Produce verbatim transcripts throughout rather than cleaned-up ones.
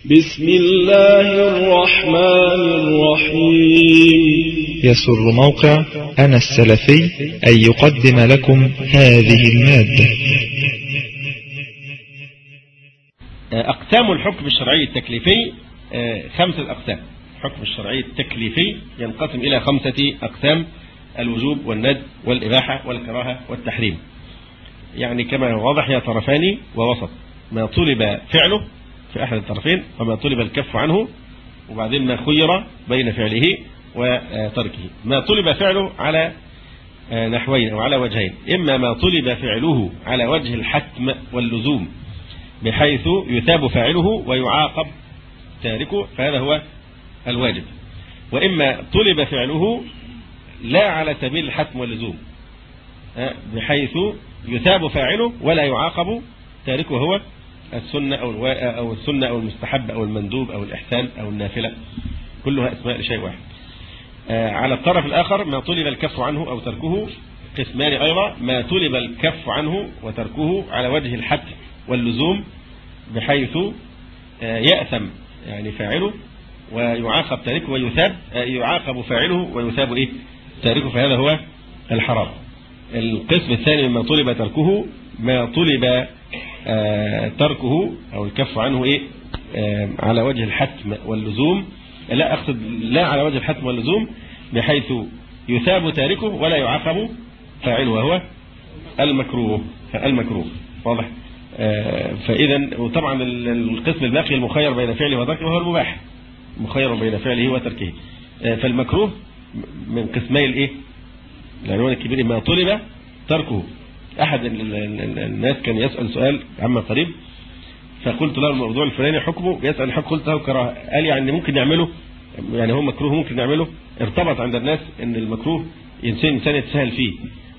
بسم الله الرحمن الرحيم. يسر موقع أنا السلفي أن يقدم لكم هذه المادة. أقسام الحكم الشرعي التكليفي خمسة أقسام. الحكم الشرعي التكليفي ينقسم إلى خمسة أقسام: الوجوب والندب والإباحة والكراهة والتحريم. يعني كما هو واضح هي طرفان ووسط: ما طلب فعله في أحد الطرفين، وما طلب الكف عنه، وبعدين ما خير بين فعله وتركه. ما طلب فعله على نحوين أو على وجهين: إما ما طلب فعله على وجه الحتم واللزوم بحيث يثاب فاعله ويعاقب تاركه، فهذا هو الواجب، وإما طلب فعله لا على سبيل الحتم واللزوم بحيث يثاب فاعله ولا يعاقب تاركه، هو السنة أو أو السنة أو المستحب أو المندوب أو الإحسان أو النافلة، كلها أسماء لشيء واحد. على الطرف الآخر ما طلب الكف عنه أو تركه قسمان أيضا: ما طلب الكف عنه وتركه على وجه الحتم واللزوم بحيث يأثم يعني فاعله ويعاقب تاركه ويثاب يعاقب فاعله ويثاب إيه تاركه، فهذا هو الحرام. القسم الثاني مما طلب تركه ما طلب آه تركه أو الكف عنه إيه آه على وجه الحتم واللزوم، لا أقصد لا على وجه الحتم واللزوم بحيث يثاب تاركه ولا يعاقب فاعله، وهو المكروه. المكروه واضح. آه فإذا وطبعا القسم الباقي المخير بين فعله وتركه وهو المباح، مخير بين فعله وتركه. آه فالمكروه من قسمي الايه العنوان الكبير: ما طلب تركه. أحد الناس كان يسأل سؤال عما قريب، فقلت له الموضوع الفلاني حكمه، يسأل الحكم، قلت له كراهه. قال يعني ممكن نعمله، يعني هو مكروه ممكن نعمله. ارتبط عند الناس ان المكروه إنسان إنسان يتسهل فيه،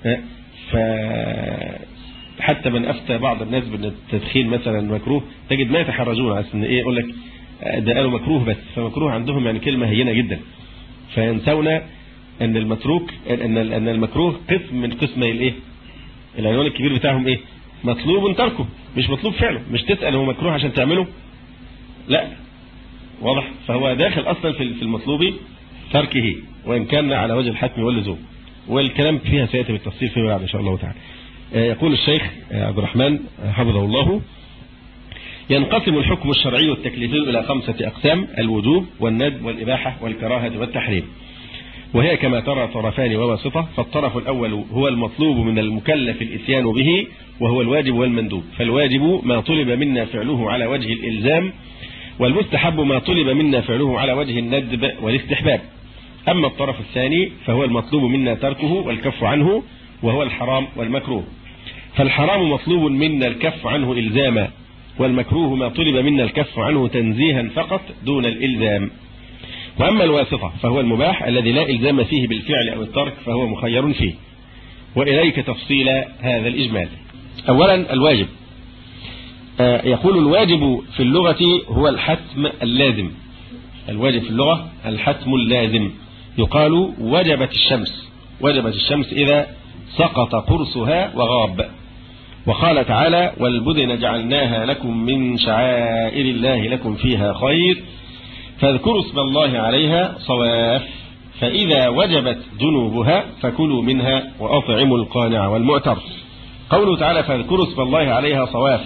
فحتى من أفتى بعض الناس بأن التدخين مثلا مكروه تجد ما يتحرجون على ان ايه يقول لك ده قالوا مكروه بس، فمكروه عندهم يعني كلمة هينة جدا، فينسون ان المتروك ان ان المكروه قسم من قسمي الايه العنوان الكبير بتاعهم: ايه مطلوب تركه، مش مطلوب فعله. مش تسأل هو مكروه عشان تعمله، لا، واضح. فهو داخل اصلا في المطلوب تركه وان كان على وجه الحتم واللزوم، والكلام فيها سياتي بالتفصيل فيما بعد ان شاء الله تعالى. يقول الشيخ عبد الرحمن حفظه الله: ينقسم الحكم الشرعي التكليفي الى خمسة اقسام: الوجوب والندب والاباحة والكراهة والتحريم، وهي كما ترى طرفان وواسطة. فالطرف الأول هو المطلوب من المكلف الإتيان به، وهو الواجب والمندوب. فالواجب ما طلب منا فعله على وجه الإلزام، والمستحب ما طلب منا فعله على وجه الندب والاستحباب. أما الطرف الثاني فهو المطلوب منا تركه والكف عنه، وهو الحرام والمكروه. فالحرام مطلوب منا الكف عنه إلزاما، والمكروه ما طلب منا الكف عنه تنزيها فقط دون الإلزام. وأما الواسطة فهو المباح الذي لا إلزام فيه بالفعل أو الترك، فهو مخير فيه. وإليك تفصيل هذا الإجمال. أولا الواجب. آه يقول: الواجب في اللغة هو الحتم اللازم. الواجب في اللغة الحتم اللازم. يقال وجبت الشمس، وجبت الشمس إذا سقط قرصها وغاب. وقال تعالى: والبدن جعلناها لكم من شعائر الله لكم فيها خير فاذكروا اسم الله عليها صواف، فإذا وجبت جنوبها فكلوا منها وأطعموا القانع والمعتر. قوله تعالى: فاذكروا اسم الله عليها صواف،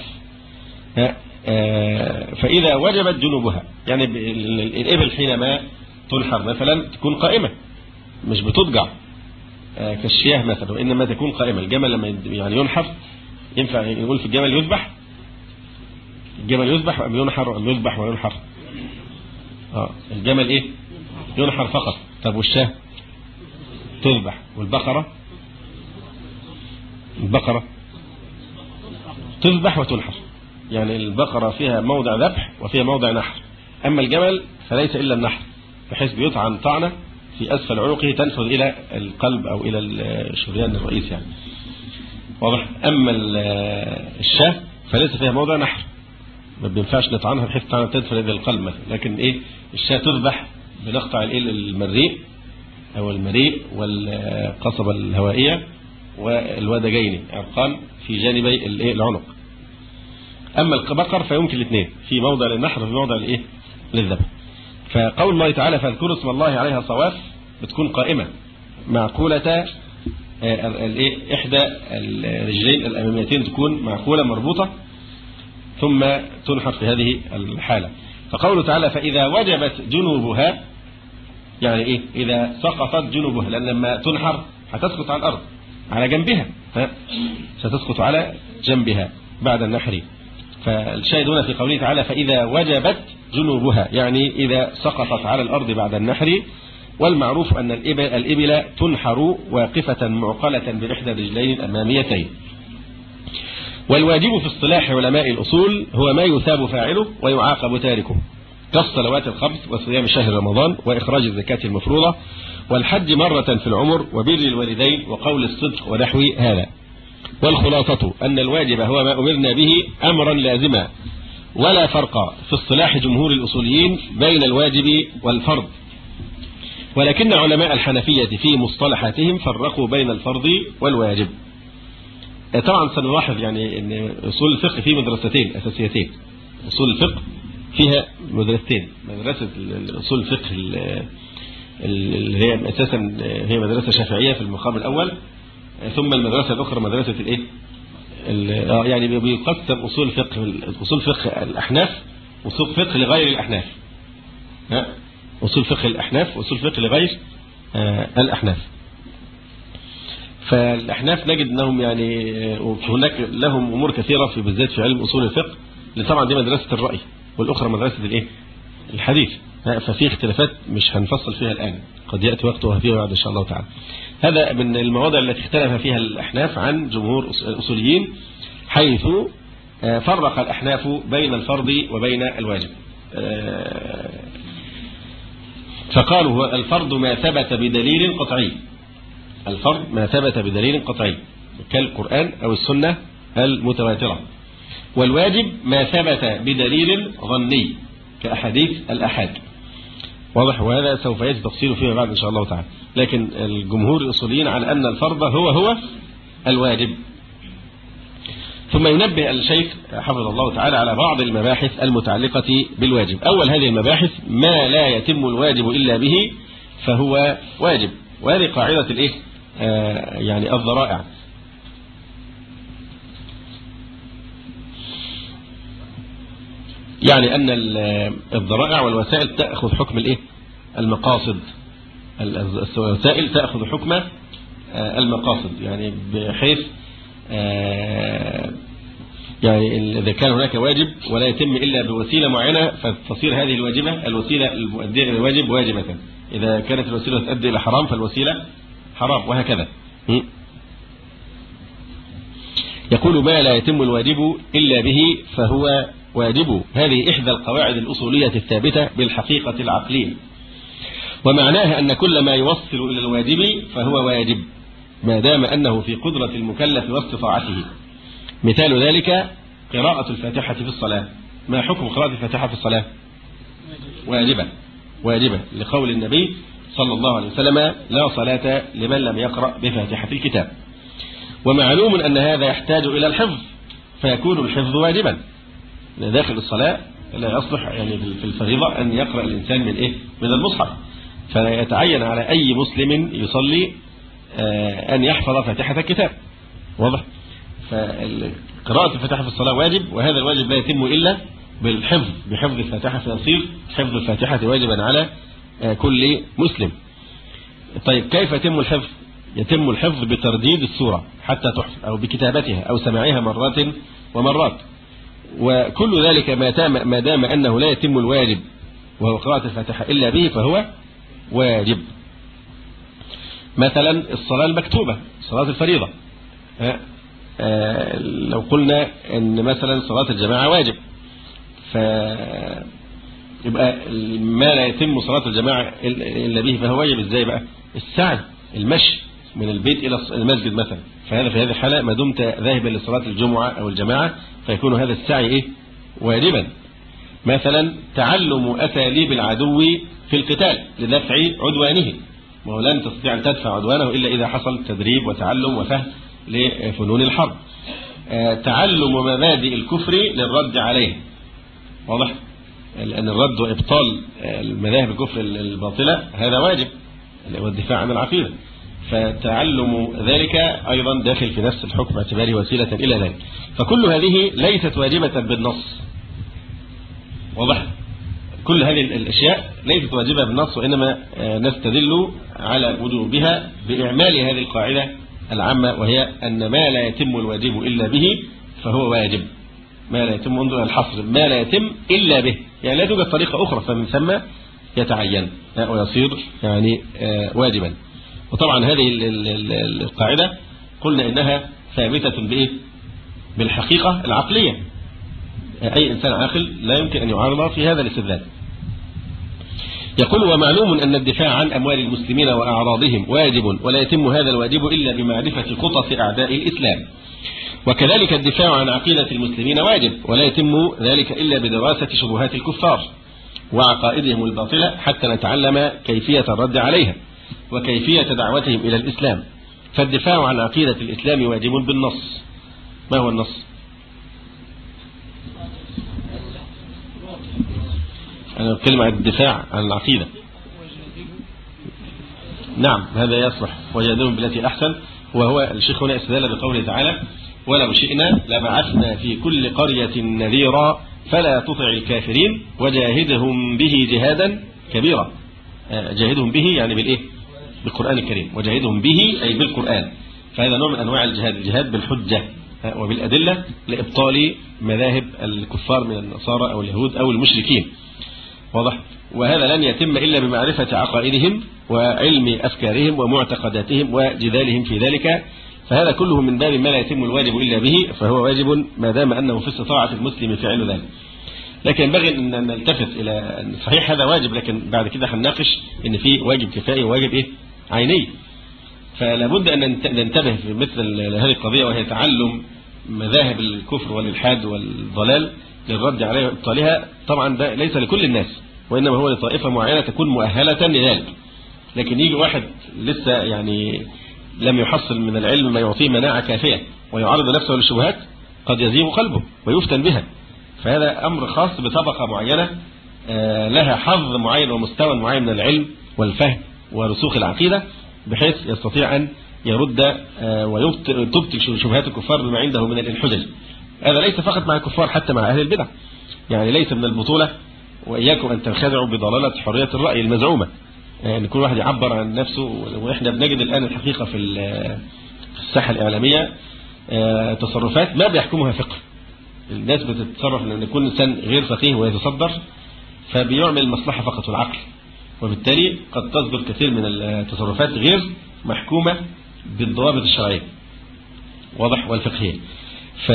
فإذا وجبت جنوبها، يعني الإبل حينما تنحر مثلا تكون قائمة مش بتضجع كالشياه مثلا، وإنما تكون قائمة. الجمل لما يعني ينحر، ينفع يقول في الجمل يذبح؟ الجمل يذبح أم ينحر أم يذبح وينحر؟ آه الجمل ايه ينحر فقط. طب والشاه تذبح، والبقرة البقرة تذبح وتنحر، يعني البقرة فيها موضع ذبح وفيها موضع نحر. أما الجمل فليس إلا النحر، بحيث بيطعن طعنة في أسفل عنقه تنفذ إلى القلب أو إلى الشريان الرئيسي يعني، واضح. أما الشاه فليس فيها موضع نحر، ما بينفعش نطعنها بحيث تدخل الى القلب مثلا. لكن ايه الشاة تذبح بنقطع الايه المريء او المريء والقصبة الهوائية والودجين عرقان في جانبي الايه العنق. أما البقر فيمكن الاثنين، في موضع للنحر وفي موضع لإيه للذبح. فقول الله تعالى فاذكروا اسم الله عليها صواف بتكون قائمة معقولة، الايه إحدى الرجلين الأماميتين تكون معقولة مربوطة ثم تنحر في هذه الحالة. فقوله تعالى فإذا وجبت جنوبها، يعني إيه؟ إذا سقطت جنوبها، لأن لما تنحر هتسقط على الأرض على جنبها، ها؟ ستسقط على جنبها بعد النحر. فالشاهد هنا في قوله تعالى فإذا وجبت جنوبها، يعني إذا سقطت على الأرض بعد النحر. والمعروف أن الإبل, الإبل تنحر واقفة معقلة بإحدى الرجلين الأماميتين. والواجب في اصطلاح علماء الأصول هو ما يثاب فاعله ويعاقب تاركه، كالصلوات الخمس وصيام شهر رمضان وإخراج الزكاة المفروضة والحج مرة في العمر وبر الوالدين وقول الصدق ونحو هذا. والخلاصة أن الواجب هو ما أمرنا به أمرا لازما، ولا فرق في اصطلاح جمهور الأصوليين بين الواجب والفرض، ولكن علماء الحنفية في مصطلحاتهم فرقوا بين الفرض والواجب. طبعا سنلاحظ يعني أن أصول الفقه فيه مدرستين أساسيتين. أصول الفقه فيها مدرستين، مدرسة أصول الفقه اللي هي أساسا هي مدرسة شافعية في المقام الأول، ثم المدرسة الأخرى مدرسة الإيه يعني بيقسم أصول الفقه أصول فقه الأحناف وأصول فقه لغير الأحناف، ها أصول فقه الأحناف وأصول فقه لغير الأحناف. فالأحناف نجد أنهم يعني هناك لهم أمور كثيرة في بالذات في علم أصول الفقه، اللي طبعا دي مدرسة الرأي والأخرى مدرسة الإيه الحديث، ففي اختلافات مش هنفصل فيها الآن، قد يأتي وقتها فيها بعد إن شاء الله تعالى. هذا من المواضع التي اختلف فيها الأحناف عن جمهور الأصوليين، حيث فرق الأحناف بين الفرض وبين الواجب. فقالوا الفرض ما ثبت بدليل قطعي، الفرض ما ثبت بدليل قطعي كالقرآن أو السنة المتواترة، والواجب ما ثبت بدليل ظني كأحاديث الأحاد. واضح؟ وهذا سوف يأتي تفصيله فيما بعد إن شاء الله تعالى. لكن الجمهور الأصوليين على أن الفرض هو هو الواجب. ثم ينبه الشيخ حفظه الله تعالى على بعض المباحث المتعلقة بالواجب. أول هذه المباحث ما لا يتم الواجب إلا به فهو واجب، وهذه قاعدة الإيه آه يعني الذرائع. يعني أن الذرائع والوسائل تأخذ حكم الإيه المقاصد، الوسائل تأخذ حكم المقاصد، يعني بحيث يعني إذا كان هناك واجب ولا يتم إلا بوسيلة معينة فتصير هذه الواجبة الوسيلة المؤدية إلى الواجب واجبة، إذا كانت الوسيلة تؤدي إلى حرام فالوسيلة حرام، وهكذا. يقول ما لا يتم الواجب إلا به فهو واجب. هذه إحدى القواعد الأصولية الثابتة بالحقيقة العقلية، ومعناها أن كل ما يوصل إلى الواجب فهو واجب ما دام أنه في قدرة المكلف واستطاعته. مثال ذلك قراءة الفاتحة في الصلاة. ما حكم قراءة الفاتحة في الصلاة؟ واجبة، واجبة لقول النبي صلى الله عليه وسلم لا صلاة لمن لم يقرأ بفاتحة الكتاب. ومعلوم أن هذا يحتاج إلى الحفظ، فيكون الحفظ واجبا. داخل الصلاة لا يصلح يعني في الفريضة أن يقرأ الإنسان من إيه؟ من المصحف، فيتعين على أي مسلم يصلي أن يحفظ فاتحة الكتاب. واضح؟ فقراءة الفاتحة في الصلاة واجب، وهذا الواجب لا يتم إلا بالحفظ، بحفظ الفاتحة، فيصير حفظ الفاتحة واجبا على كل مسلم. طيب كيف يتم الحفظ؟ يتم الحفظ بترديد السورة حتى تحفظ، أو بكتابتها أو سماعها مرات ومرات. وكل ذلك ما دام أنه لا يتم الواجب وهو قراءة الفاتحة إلا به فهو واجب. مثلا الصلاة المكتوبة، صلاة الفريضة، لو قلنا أن مثلا صلاة الجماعة واجب، فيبقى ما لا يتم صلاة الجماعة إلا به فهو واجب. إزاي بقى؟ السعي، المشي من البيت إلى المسجد مثلا، فهذا في هذه الحالة ما دمت ذاهبا لصلاة الجمعة أو الجماعة فيكون هذا السعي إيه؟ واجبا. مثلا تعلم أساليب العدو في القتال لدفع عدوانه، ولن تستطيع أن تدفع عدوانه إلا إذا حصل تدريب وتعلم وفهم لفنون الحرب. تعلم مبادئ الكفر للرد عليه. واضح؟ لأن الرد وإبطال المذاهب الكفر الباطلة هذا واجب، والدفاع عن العقيدة، فتعلم ذلك أيضا داخل في نفس الحكم باعتباره وسيلة إلى ذلك. فكل هذه ليست واجبة بالنص. واضح؟ كل هذه الأشياء ليست واجبة بالنص، وإنما نستدل على وجوبها بإعمال هذه القاعدة العامة، وهي أن ما لا يتم الواجب إلا به فهو واجب. ما لا يتم منذ الحصر، ما لا يتم إلا به، يعني لا توجد طريقة أخرى، فمن ثم يتعين ويصير يعني واجبا. وطبعا هذه القاعدة قلنا إنها ثابتة بإيه؟ بالحقيقة العقلية. أي إنسان عاقل لا يمكن أن يعارض في هذا الاستدلال. يقول: ومعلوم أن الدفاع عن أموال المسلمين وأعراضهم واجب، ولا يتم هذا الواجب إلا بمعرفة خطط أعداء الإسلام. وكذلك الدفاع عن عقيدة المسلمين واجب، ولا يتم ذلك إلا بدراسة شبهات الكفار وعقائدهم الباطلة حتى نتعلم كيفية الرد عليها وكيفية دعوتهم إلى الإسلام. فالدفاع عن عقيدة الإسلام واجب بالنص. ما هو النص؟ أنا أتكلم عن الدفاع عن العقيدة. نعم، هذا يصلح. وجادلهم بالتي أحسن. وهو الشيخ هنا استدل بقوله تعالى: ولو شئنا لبعثنا في كل قرية نذيرا فلا تطع الكافرين وجاهدهم به جهادا كبيرا. جاهدهم به يعني بالإيه؟ بالقرآن الكريم. وجاهدهم به أي بالقرآن. فهذا نوع من أنواع الجهاد، الجهاد بالحجة وبالأدلة لإبطال مذاهب الكفار من النصارى أو اليهود أو المشركين. واضح؟ وهذا لن يتم إلا بمعرفة عقائدهم وعلم أفكارهم ومعتقداتهم وجدالهم في ذلك. فهذا كله من باب ما لا يتم الواجب إلا به فهو واجب ما دام أنه في استطاعة المسلم فعل ذلك. لكن ينبغي أن نلتفت إلى أن صحيح هذا واجب، لكن بعد كده هنناقش أن في واجب كفائي وواجب إيه؟ عيني. فلا بد أن ننتبه في مثل هذه القضية، وهي تعلم مذاهب الكفر والإلحاد والضلال للرد عليها وإبطالها. طبعا ده ليس لكل الناس، وإنما هو لطائفة معينة تكون مؤهلة لذلك. لكن يجي واحد لسه يعني لم يحصل من العلم ما يعطيه مناعة كافية ويعرض نفسه للشبهات، قد يزيغ قلبه ويفتن بها. فهذا أمر خاص بطبقة معينة لها حظ معين ومستوى معين من العلم والفهم ورسوخ العقيدة، بحيث يستطيع أن يرد ويبطل شبهات الكفار بما عنده من الحجج. هذا ليس فقط مع الكفار، حتى مع أهل البدع. يعني ليس من البطولة وإياكم أن تنخدعوا بضلالة حرية الرأي المزعومة، يعني كل واحد يعبر عن نفسه. وإحنا بنجد الآن الحقيقة في الساحة الإعلامية تصرفات ما بيحكمها فقه. الناس بتتصرف لأن يكون إنسان غير فقيه ويتصدر، فبيعمل المصلحة فقط والعقل، وبالتالي قد تصدر كثير من التصرفات غير محكومة بالضوابط الشرعية واضح والفقهية. ف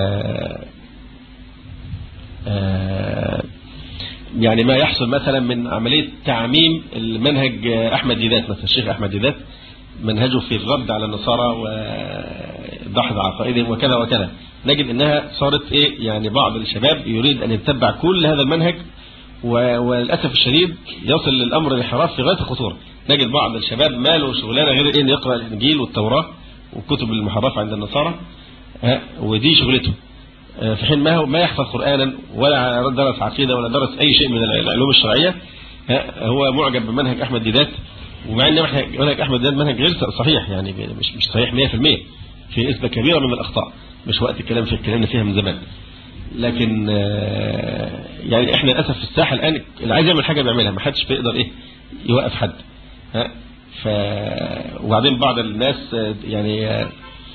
يعني ما يحصل مثلا من عملية تعميم المنهج أحمد ديدات، مثلا الشيخ أحمد ديدات منهجه في الرد على النصارى ودحض عقائدهم وكذا وكذا، نجد أنها صارت إيه؟ يعني بعض الشباب يريد أن يتبع كل هذا المنهج، وللأسف الشديد يصل للأمر الانحراف في غاية الخطورة. نجد بعض الشباب ما له شغلانة غير إن يقرأ الإنجيل والتوراة والكتب المحرفة عند النصارى، ودي شغلته، في حين ما هو ما يحفظ قرآنا ولا درس عقيدة ولا درس أي شيء من العلوم الشرعية. هو معجب بمنهج أحمد ديدات، ومع أن منهج أحمد ديدات منهج غير صحيح، يعني مش مش صحيح مية في المية، في نسبة كبيرة من الأخطاء، مش وقت الكلام في الكلام فيها من زمان. لكن يعني احنا للاسف في الساحه الان اللي عايز يعمل حاجه بيعملها، ما حدش بيقدر ايه يوقف حد. ها ف وبعدين بعض الناس يعني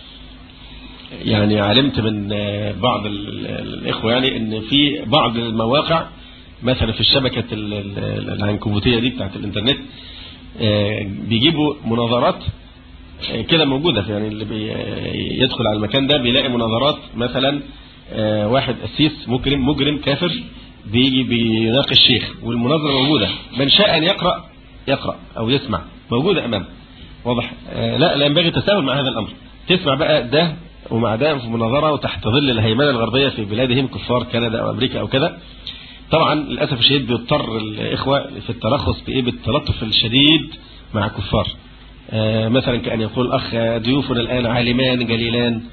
يعني علمت من بعض الاخوه يعني ان في بعض المواقع مثلا في الشبكه العنكبوتيه دي بتاعت الانترنت بيجيبوا مناظرات كده موجوده، يعني اللي بيدخل على المكان ده بيلاقي مناظرات مثلا واحد أسيس مجرم مجرم كافر بيجي بيناقش شيخ، والمناظرة موجودة، من شاء أن يقرأ يقرأ أو يسمع، موجودة أمامه واضح. لا لا ينبغي التساهل مع هذا الأمر. تسمع بقى ده ومع ده في مناظرة وتحت ظل الهيمنة الغربية في بلادهم كفار كندا أو أمريكا أو كذا. طبعا للأسف الشديد بيضطر الإخوة في الترخص بإيه بالتلطف الشديد مع كفار. مثلا كأن يقول أخ ضيوفنا الآن عالمان جليلان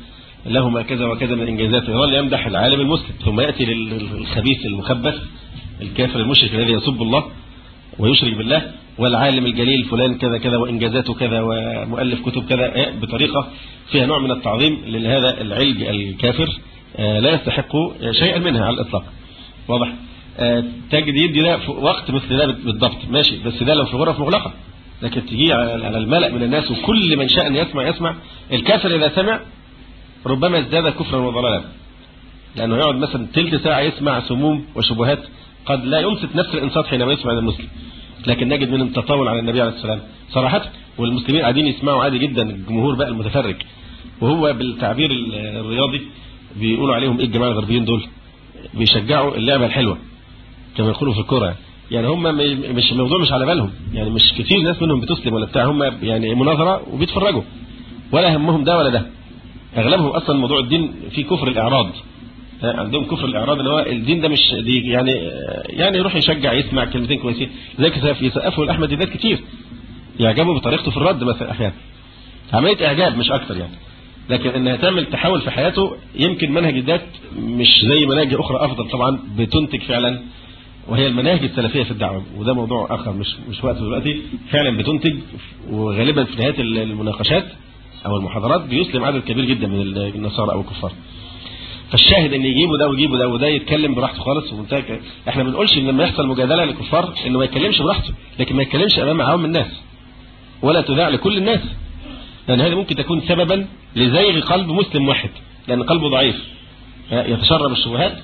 له ما كذا وكذا من إنجازات، يظل يمدح العالم المسلم، ثم يأتي للخبيث المخبث الكافر المشرك الذي يسب الله ويشرك بالله والعالم الجليل فلان كذا كذا وإنجازاته كذا ومؤلف كتب كذا بطريقة فيها نوع من التعظيم لهذا العلج الكافر لا يستحق شيئا منها على الإطلاق. واضح؟ تجد يدي ده في وقت مثل ده بالضبط ماشي، بس ده لو في غرف مغلقة، لكن تجي على الملأ من الناس وكل من شاء أن يسمع يسمع. الكافر إذا سمع ربما ازداد كفرا وضلالا، لأنه يقعد مثلا تلت ساعة يسمع سموم وشبهات قد لا ينصت نفس الإنصات حينما يسمع المسلم، لكن نجد منهم تطاول على النبي عليه السلام صراحة، والمسلمين قاعدين يسمعوا عادي جدا، الجمهور بقى المتفرج، وهو بالتعبير الرياضي بيقولوا عليهم ايه الجماعة الغربيين دول، بيشجعوا اللعبة الحلوة كما يقولوا في الكرة. يعني هم مش الموضوع مش على بالهم، يعني مش كتير ناس منهم بتسلم ولا بتاع، هم يعني مناظرة وبيتفرجوا ولا همهم ده ولا ده. اغلبهم اصلا موضوع الدين في كفر الاعراض، عندهم كفر الاعراض اللي هو الدين ده مش دي يعني يعني يروح يشجع يسمع كلمتين كويسين زي كده يسقفوا لاحمد ديدات كتير، يعجبوا بطريقته في الرد مثلا احيانا، عمليه اعجاب مش اكتر يعني. لكن انها تعمل تحول في حياته، يمكن منهج الذات مش زي مناهج اخرى افضل طبعا بتنتج فعلا، وهي المناهج السلفيه في الدعوه، وده موضوع اخر مش مش وقت دلوقتي. فعلا بتنتج، وغالبا في نهايه المناقشات او المحاضرات بيسلم عدد كبير جدا من النصارى او الكفار. فالشاهد ان يجيبوا ده ويجيبوا ده وده يتكلم براحته خالص ومنتهى. احنا ما بنقولش ان لما يحصل مجادله للكفار انه ما يتكلمش براحته، لكن ما يتكلمش امام عوام الناس ولا تذاع لكل الناس، لان هذه ممكن تكون سببا لزيغ قلب مسلم واحد، لان قلبه ضعيف يتشرب الشبهات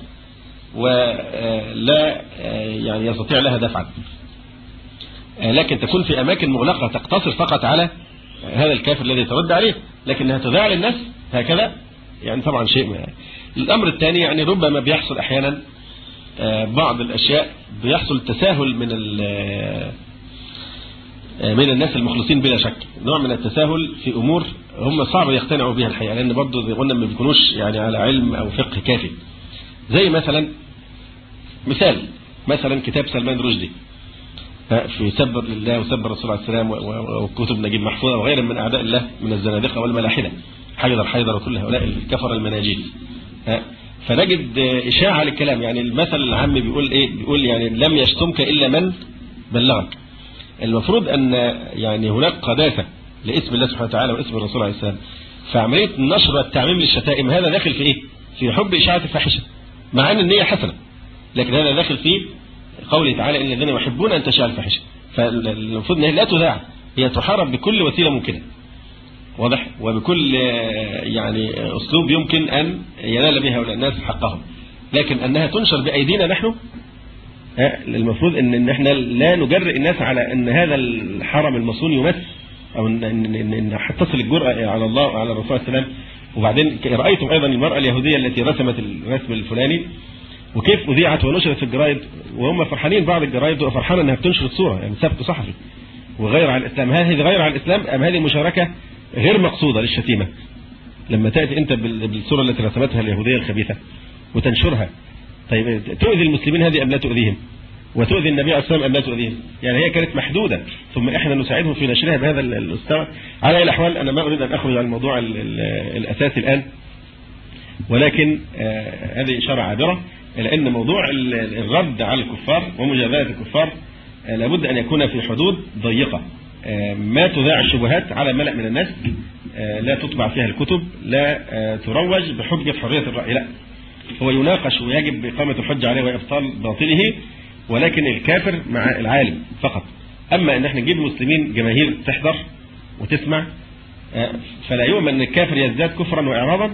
ولا يعني يستطيع لها دفعا. لكن تكون في اماكن مغلقه تقتصر فقط على هذا الكافر الذي ترد عليه، لكنها تذاع للناس هكذا يعني طبعا شيء ما. الامر الثاني يعني ربما بيحصل احيانا بعض الاشياء بيحصل تساهل من من الناس المخلصين بلا شك، نوع من التساهل في امور هم صعب يقتنعوا بها الحقيقه، لان برضه زي قلنا ما بيكونوش يعني على علم او فقه كافي. زي مثلا مثال مثلا كتاب سلمان رشدي في سب لله وسب الرسول عليه السلام وكتب نجيب محفوظ وغيرها من اعداء الله من الزنادقه والملاحده، حيدر حيدر وكل هؤلاء الكفر المناجيل. فنجد اشاعه للكلام، يعني المثل العام بيقول ايه؟ بيقول يعني لم يشتمك الا من بلغك. المفروض ان يعني هناك قداسه لاسم الله سبحانه وتعالى واسم الرسول عليه السلام، فعمليه النشر والتعميم للشتائم هذا داخل في ايه؟ في حب اشاعه الفاحشه، مع ان النيه حسنه، لكن هذا داخل في قوله تعالى ان الذين يحبون ان تشاع الفاحشه. فالمفروض ان هي لا تذاع، هي تحارب بكل وسيله ممكنه، واضح، وبكل يعني اسلوب يمكن ان ينال بها هؤلاء الناس حقهم. لكن انها تنشر بايدينا نحن، المفروض ان ان احنا لا نجرئ الناس على ان هذا الحرم المصون يمس، او ان ان تصل الجرأة على الله وعلى الرسول صلى الله عليه وسلم. وبعدين رايتم ايضا المرأة اليهودية التي رسمت الرسم الفلاني وكيف اذيعت ونشرت في الجرايد، وهم فرحانين، بعض الجرايد فرحانه انها بتنشر الصوره، يعني سبق صحفي وغير على الاسلام. هذه غير على الاسلام ام هذه مشاركه غير مقصوده للشتيمه؟ لما تاتي انت بالصوره التي رسمتها اليهوديه الخبيثه وتنشرها، طيب تؤذي المسلمين هذه ام لا تؤذيهم؟ وتؤذي النبي عليه السلام ام لا تؤذيهم؟ يعني هي كانت محدوده، ثم احنا نساعدهم في نشرها بهذا المستوى. على اي الاحوال انا ما اريد ان اخرج عن الموضوع الاساسي الان، ولكن آه هذه اشاره عابره إلى أن موضوع الرد على الكفار ومجادلة الكفار لابد أن يكون في حدود ضيقة، ما تذاع الشبهات على ملأ من الناس، لا تطبع فيها الكتب، لا تروج بحجة حرية الرأي، لا، هو يناقش ويجب إقامة الحجة عليه وإبطال باطله، ولكن الكافر مع العالم فقط. أما أن احنا نجيب المسلمين جماهير تحضر وتسمع، فلا يؤمن أن الكافر يزداد كفرا وإعراضا،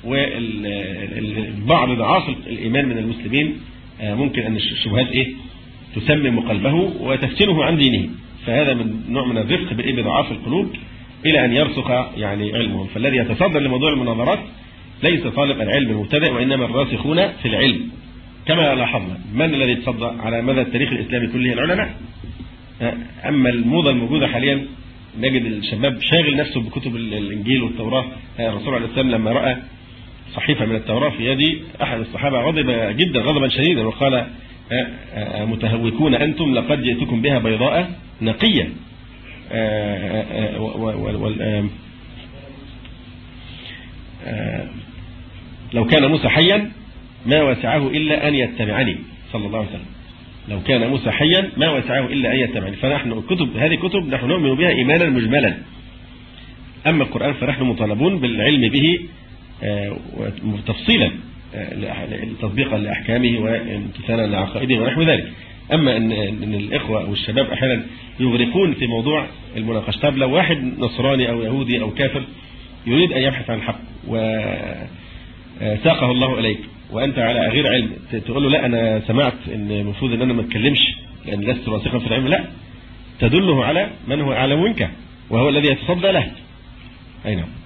والبعض ضعاف الإيمان من المسلمين ممكن أن الشبهات إيه تسمم قلبه وتفتنه عن دينه. فهذا من نوع من الرفق بضعاف القلوب إلى أن يرسخ يعني علمهم. فالذي يتصدر لموضوع المناظرات ليس طالب العلم المبتدئ، وإنما الراسخون في العلم. كما لاحظنا من الذي يتصدر على مدى التاريخ الإسلامي كله؟ العلماء. أما الموضة الموجودة حاليا نجد الشباب شاغل نفسه بكتب الإنجيل والتوراة. الرسول عليه السلام لما رأى صحيفة من التوراة في يد أحد الصحابة غضب جدا غضبا شديدا وقال متهوكون أنتم، لقد جئتكم بها بيضاء نقية. لو كان موسى حيا ما وسعه إلا أن يتبعني صلى الله عليه وسلم. لو كان موسى حيا ما وسعه إلا أن يتبعني. فنحن الكتب هذه كتب نحن نؤمن بها إيمانا مجملا. أما القرآن فنحن مطالبون بالعلم به تفصيلا تطبيقا لأحكامه وامتثالا لعقائده ونحو ذلك. أما أن, أن الإخوة والشباب أحيانا يغرقون في موضوع المناقشة. طب لو واحد نصراني أو يهودي أو كافر يريد أن يبحث عن الحق وساقه الله إليك وأنت على غير علم، تقول له لا أنا سمعت أن المفروض أن أنا ما أتكلمش لأن لست راسخا في العلم، لا، تدله على من هو أعلم منك وهو الذي يتصدى له. أي نعم.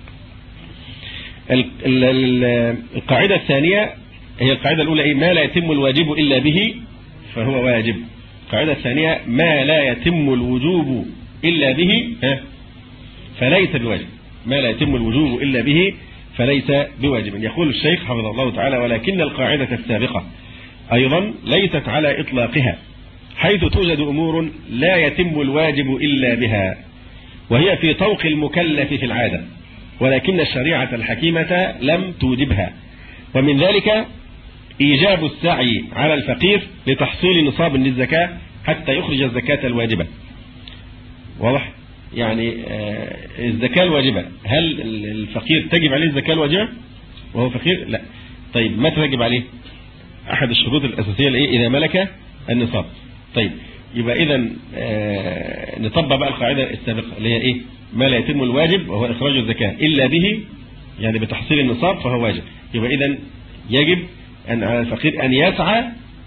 القاعدة الثانية هي القاعدة الأولى إيه؟ ما لا يتم الواجب إلا به فهو واجب. القاعدة الثانية ما لا يتم الوجوب إلا به فليس بواجب. ما لا يتم الوجوب إلا به فليس بواجب. يقول الشيخ حفظه الله تعالى: ولكن القاعدة السابقة أيضا ليست على إطلاقها، حيث توجد أمور لا يتم الواجب إلا بها، وهي في طوق المكلف في العادة، ولكن الشريعة الحكيمة لم توجبها. ومن ذلك إيجاب السعي على الفقير لتحصيل نصاب للزكاة حتى يخرج الزكاة الواجبة. واضح؟ يعني الزكاة الواجبة، هل الفقير تجب عليه الزكاة الواجبة وهو فقير؟ لا. طيب ما تجب عليه؟ أحد الشروط الأساسية لإيه؟ إذا ملك النصاب. طيب يبقى إذا نطبق بقى القاعدة السابقة اللي هي إيه؟ ما لا يتم الواجب وهو إخراج الزكاة إلا به، يعني بتحصيل النصاب فهو واجب. يبقى إذا يجب أن على الفقير أن يسعى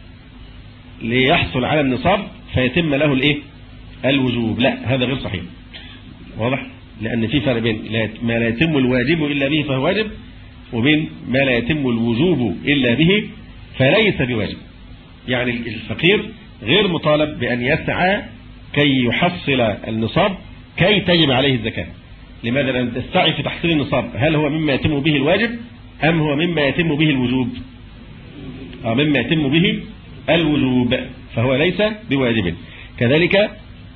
ليحصل على النصاب فيتم له الإيه؟ الوجوب. لا، هذا غير صحيح. واضح؟ لأن في فرق بين ما لا يتم الواجب إلا به فهو واجب، وبين ما لا يتم الوجوب إلا به فليس بواجب. يعني الفقير غير مطالب بأن يسعى كي يحصل النصاب كي تجب عليه الزكاة. لماذا؟ لأن السعي في تحصيل النصاب هل هو مما يتم به الواجب أم هو مما يتم به الوجوب؟ أو مما يتم به الوجوب، فهو ليس بواجب. كذلك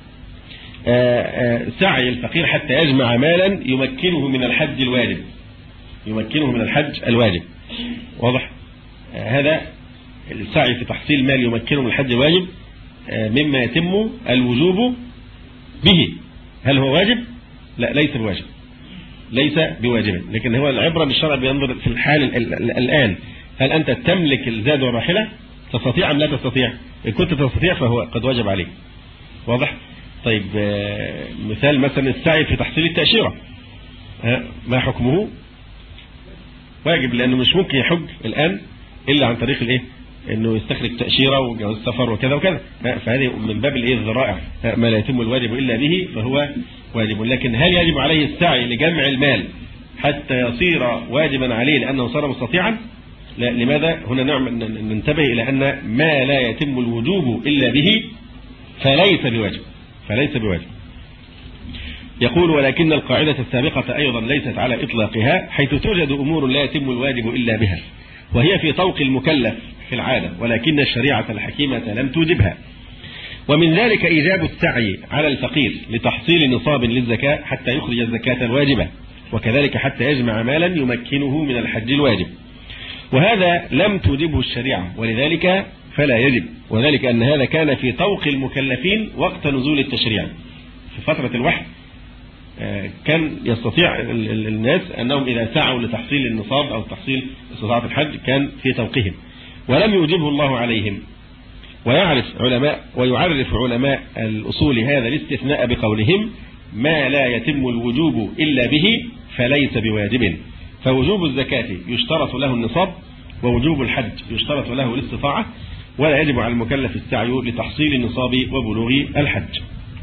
سعي الفقير حتى يجمع مالا يمكنه من الحج الواجب، يمكنه من الحج الواجب. واضح؟ هذا السعي في تحصيل مال يمكنه من الحج الواجب مما يتم الوجوب به. هل هو واجب؟ لا، ليس بواجب، ليس بواجب. لكن هو العبرة بالشرع بينظر في الحال الآن، هل أنت تملك الزاد والراحلة؟ تستطيع أم لا تستطيع؟ إن كنت تستطيع فهو قد وجب عليك. واضح؟ طيب مثال مثلا السعي في تحصيل التأشيرة، ما حكمه؟ واجب، لأنه مش ممكن يحج الآن إلا عن طريق الإيه؟ إنه يستخرج تأشيرة وجواز سفر وكذا وكذا. فهذه من باب الإيه؟ الذرائع. ما لا يتم الواجب إلا به فهو واجب. لكن هل يجب عليه السعي لجمع المال حتى يصير واجبا عليه لأنه صار مستطيعا؟ لا. لماذا؟ هنا ننتبه إلى أن ما لا يتم الوجوب إلا به فليس بواجب، فليس بواجب. يقول: ولكن القاعدة السابقة أيضا ليست على إطلاقها، حيث توجد أمور لا يتم الواجب إلا بها، وهي في طوق المكلف في العادة، ولكن الشريعة الحكيمة لم توجبها. ومن ذلك إيجاب السعي على الفقير لتحصيل نصاب للزكاة حتى يخرج الزكاة الواجبة، وكذلك حتى يجمع مالا يمكنه من الحج الواجب، وهذا لم توجبه الشريعة ولذلك فلا يجب. وذلك أن هذا كان في طوق المكلفين وقت نزول التشريع. في فترة الوحي كان يستطيع الناس أنهم إذا سعوا لتحصيل النصاب أو تحصيل استطاعة الحج كان في طوقهم، ولم يوجبه الله عليهم. ويعرف علماء ويعرف علماء الأصول هذا الاستثناء بقولهم: ما لا يتم الوجوب إلا به فليس بواجب. فوجوب الزكاة يشترط له النصاب، ووجوب الحج يشترط له الاستطاعة، ولا يجب على المكلف السعي لتحصيل النصاب وبلوغ الحج.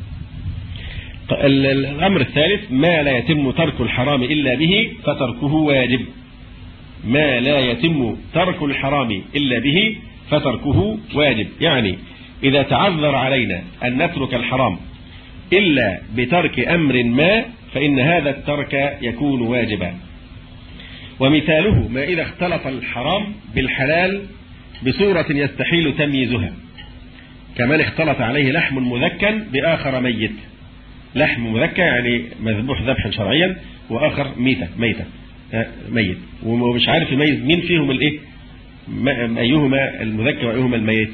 الأمر الثالث: ما لا يتم ترك الحرام إلا به فتركه واجب. ما لا يتم ترك الحرام إلا به فتركه واجب. يعني إذا تعذر علينا أن نترك الحرام إلا بترك أمر ما فإن هذا الترك يكون واجبا. ومثاله ما إذا اختلط الحرام بالحلال بصورة يستحيل تمييزها، كمان اختلط عليه لحم مذكى بآخر ميت. لحم مذكى يعني مذبوح ذبحا شرعيا، وآخر ميتة ميتة ميت، ومش عارف يميز مين فيهم الايه، ايهما المذكر وايهما الميت.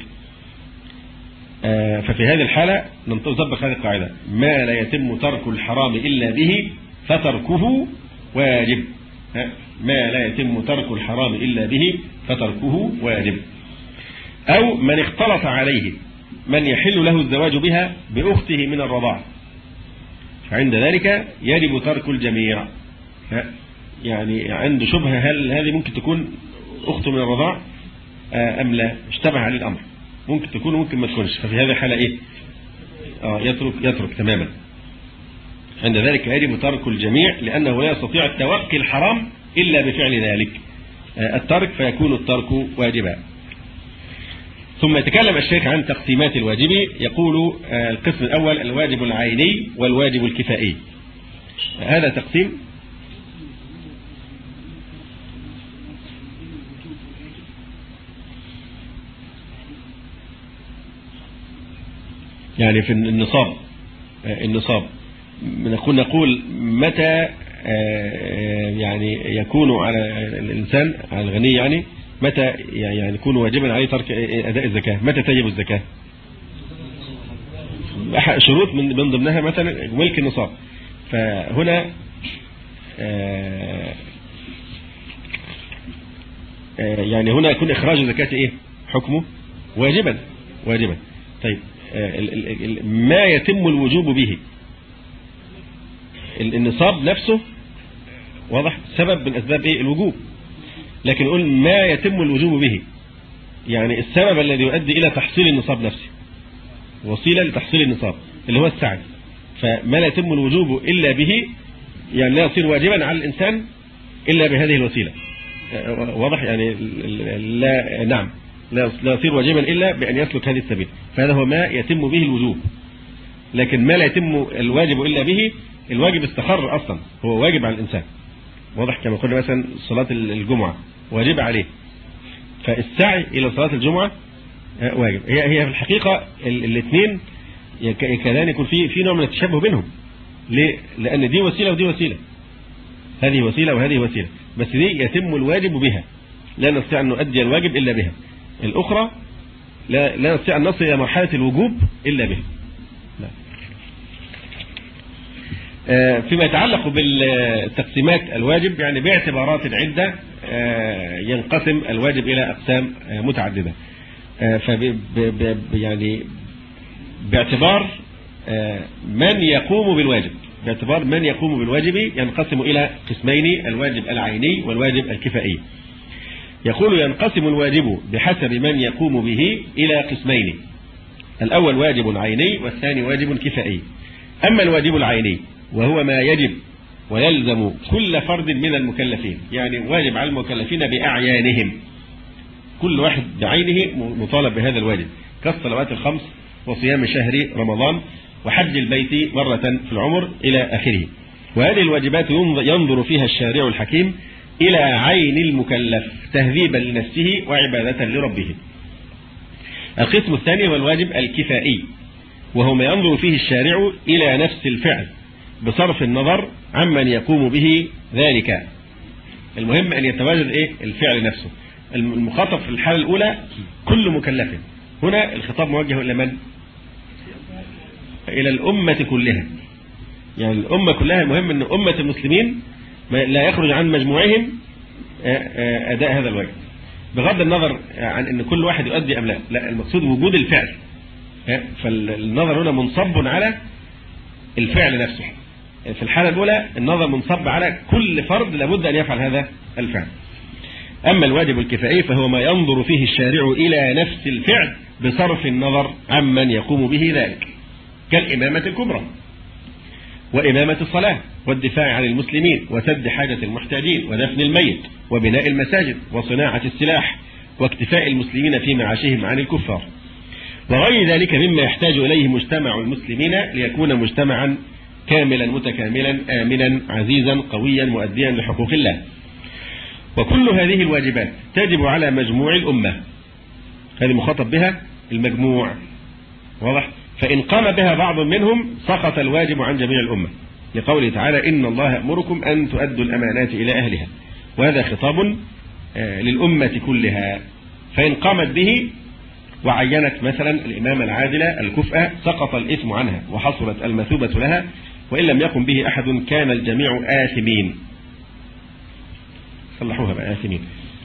ففي هذه الحالة نطبق هذه القاعدة: ما لا يتم ترك الحرام إلا به فتركه واجب. ما لا يتم ترك الحرام إلا به فتركه واجب. أو من اختلط عليه من يحل له الزواج بها بأخته من الرضاعة، فعند ذلك يجب ترك الجميع. يعني عنده شبهة هل هذه ممكن تكون أخته من الرضاعة أم لا، اشتبه عليه الأمر، ممكن تكون وممكن ما تكونش، ففي هذه الحالة إيه؟ آه يترك يترك تماما. عند ذلك يجب ترك الجميع، لأنه لا يستطيع التوقي الحرام إلا بفعل ذلك آه الترك، فيكون الترك واجبا. ثم يتكلم الشيخ عن تقسيمات الواجب، يقول آه القسم الأول الواجب العيني والواجب الكفائي. آه هذا تقسيم يعني في النصاب. النصاب نقول نقول متى يعني يكون على الإنسان، على الغني يعني، متى يعني يكون واجبا عليه ترك أداء الزكاة، متى تجب الزكاة؟ شروط من من ضمنها مثلا ملك النصاب. فهنا يعني هنا يكون إخراج الزكاة إيه حكمه؟ واجبا واجبا. طيب ما يتم الوجوب به، النصاب نفسه واضح سبب من أسباب إيه الوجوب، لكن نقول ما يتم الوجوب به يعني السبب الذي يؤدي إلى تحصيل النصاب نفسه، وسيلة لتحصيل النصاب اللي هو السعي. فما لا يتم الوجوب إلا به يعني لا يصير واجبا على الإنسان إلا بهذه الوسيلة. واضح يعني لا نعم لا يصير واجبا إلا بأن يسلك هذه السبيل، فهذا هو ما يتم به الوجوب. لكن ما لا يتم الواجب إلا به، الواجب استقر أصلا، هو واجب على الإنسان. واضح كما قلنا مثلا صلاة الجمعة واجب عليه، فالسعي إلى صلاة الجمعة واجب. هي هي في الحقيقة الاثنين كذلك يكون في في نوع من التشابه بينهم. ليه؟ لأن دي وسيلة ودي وسيلة، هذه وسيلة وهذه وسيلة، بس دي يتم الواجب بها، لا نستطيع أن نؤدي الواجب إلا بها. الأخرى لا لا نستطيع أن نصل إلى مرحلة الوجوب إلا بها. لا. فيما يتعلق بالتقسيمات الواجب يعني باعتبارات عدة ينقسم الواجب إلى أقسام متعددة. يعني باعتبار من يقوم بالواجب، باعتبار من يقوم بالواجب ينقسم إلى قسمين: الواجب العيني والواجب الكفائي. يقول ينقسم الواجب بحسب من يقوم به إلى قسمين: الأول واجب عيني والثاني واجب كفائي. أما الواجب العيني وهو ما يجب ويلزم كل فرد من المكلفين، يعني واجب على المكلفين بأعيانهم، كل واحد بعينه مطالب بهذا الواجب، كالصلوات الخمس وصيام شهر رمضان وحج البيت مرة في العمر إلى آخره. وهذه الواجبات ينظر فيها الشارع الحكيم إلى عين المكلف تهذيبا لنفسه وعبادة لربه. القسم الثاني هو الواجب الكفائي، وهو ما ينظر فيه الشارع إلى نفس الفعل بصرف النظر عمن يقوم به ذلك. المهم أن يتواجد إيه الفعل نفسه. المخاطب في الحالة الأولى كل مكلف، هنا الخطاب موجه إلى من؟ إلى الأمة كلها، يعني الأمة كلها. المهم أن أمة المسلمين لا يخرج عن مجموعهم أداء هذا الواجب، بغض النظر عن أن كل واحد يؤدي أم لا. لا، المقصود وجود الفعل، فالنظر هنا منصب على الفعل نفسه. في الحالة الأولى النظر منصب على كل فرد لابد أن يفعل هذا الفعل. أما الواجب الكفائي فهو ما ينظر فيه الشارع إلى نفس الفعل بصرف النظر عمن يقوم به ذلك، كالإمامة الكبرى وإمامة الصلاة والدفاع عن المسلمين وسد حاجة المحتاجين ودفن الميت وبناء المساجد وصناعة السلاح واكتفاء المسلمين في معاشهم عن الكفار وغير ذلك مما يحتاج إليه مجتمع المسلمين ليكون مجتمعا كاملا متكاملا آمنا عزيزا قويا مؤديا لحقوق الله. وكل هذه الواجبات تجب على مجموع الأمة، هذه مخاطب بها المجموع، واضح؟ فإن قام بها بعض منهم سقط الواجب عن جميع الأمة، لقوله تعالى: إن الله يأمركم أن تؤدوا الأمانات إلى أهلها. وهذا خطاب للأمة كلها. فإن قامت به وعينت مثلا الإمامة العادلة الكفء سقط الإثم عنها وحصلت المثوبة لها، وإن لم يقم به أحد كان الجميع آثمين. صلحوها بقى آثمين.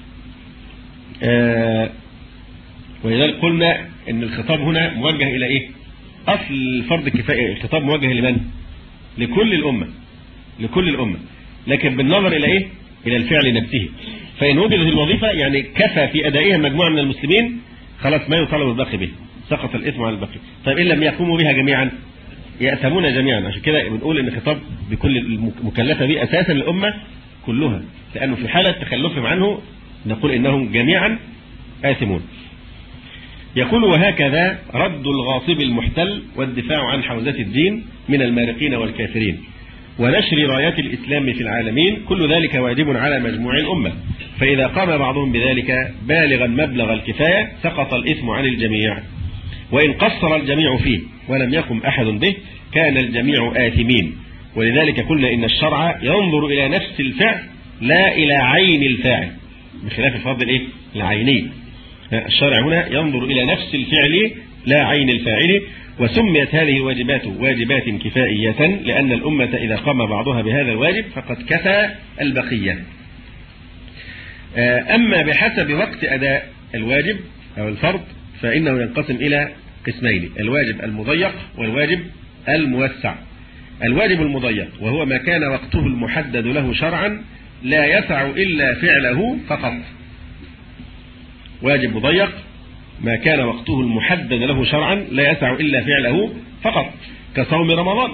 آه ولذلك قلنا إن الخطاب هنا موجه إلى إيه؟ أصل الفرض الكفاية الخطاب موجه لمن؟ لكل الأمة، لكل الأمة، لكن بالنظر إلى إيه؟ إلى الفعل نفسه. فإن وجدت الوظيفة يعني كفى في أدائها مجموعة من المسلمين خلاص ما يطالب الباقي به، سقط الإثم عن الباقي. طيب إن لم يقوموا بها جميعا يأثمون جميعا. عشان كده بنقول إن الخطاب بكل المكلفة به أساسا الأمة كلها، لأنه في حالة تخلفهم عنه نقول إنهم جميعا آثمون. يقول وهكذا رد الغاصب المحتل والدفاع عن حوزة الدين من المارقين والكافرين ونشر رايات الإسلام في العالمين، كل ذلك واجب على مجموع الأمة. فإذا قام بعضهم بذلك بالغا مبلغ الكفاية سقط الإثم عن الجميع، وإن قصر الجميع فيه ولم يقم أحد به كان الجميع آثمين. ولذلك قلنا إن الشرع ينظر إلى نفس الفعل لا إلى عين الفاعل، بخلاف الفرض الإيه؟ العيني. الشرع هنا ينظر إلى نفس الفعل لا عين الفاعل. وسميت هذه الواجبات واجبات كفائية لأن الأمة إذا قام بعضها بهذا الواجب فقد كفى البقية. أما بحسب وقت أداء الواجب أو الفرض فإنه ينقسم إلى قسمين: الواجب المضيق والواجب الموسع. الواجب المضيق وهو ما كان وقته المحدد له شرعا لا يسع إلا فعله فقط. واجب مضيق ما كان وقته المحدد له شرعا لا يسع إلا فعله فقط، كصوم رمضان.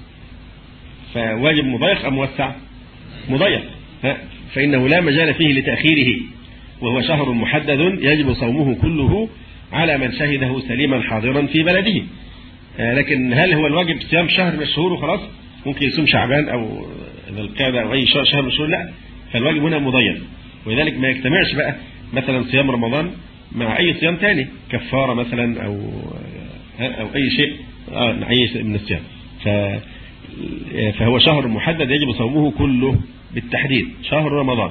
فواجب مضيق أم موسع؟ مضيق، فإنه لا مجال فيه لتأخيره، وهو شهر محدد يجب صومه كله على من شهده سليما حاضرا في بلده. لكن هل هو الواجب صيام شهر من الشهور وخلاص؟ ممكن يصوم شعبان أو ذي القعدة أو أي شهر من الشهور؟ لا، فالواجب هنا مضيق. ولذلك ما يجتمعش بقى مثلا صيام رمضان مع أي صيام تاني، كفارة مثلا أو أو أي شيء آه أي شيء من الصيام. فهو شهر محدد يجب صومه كله بالتحديد، شهر رمضان،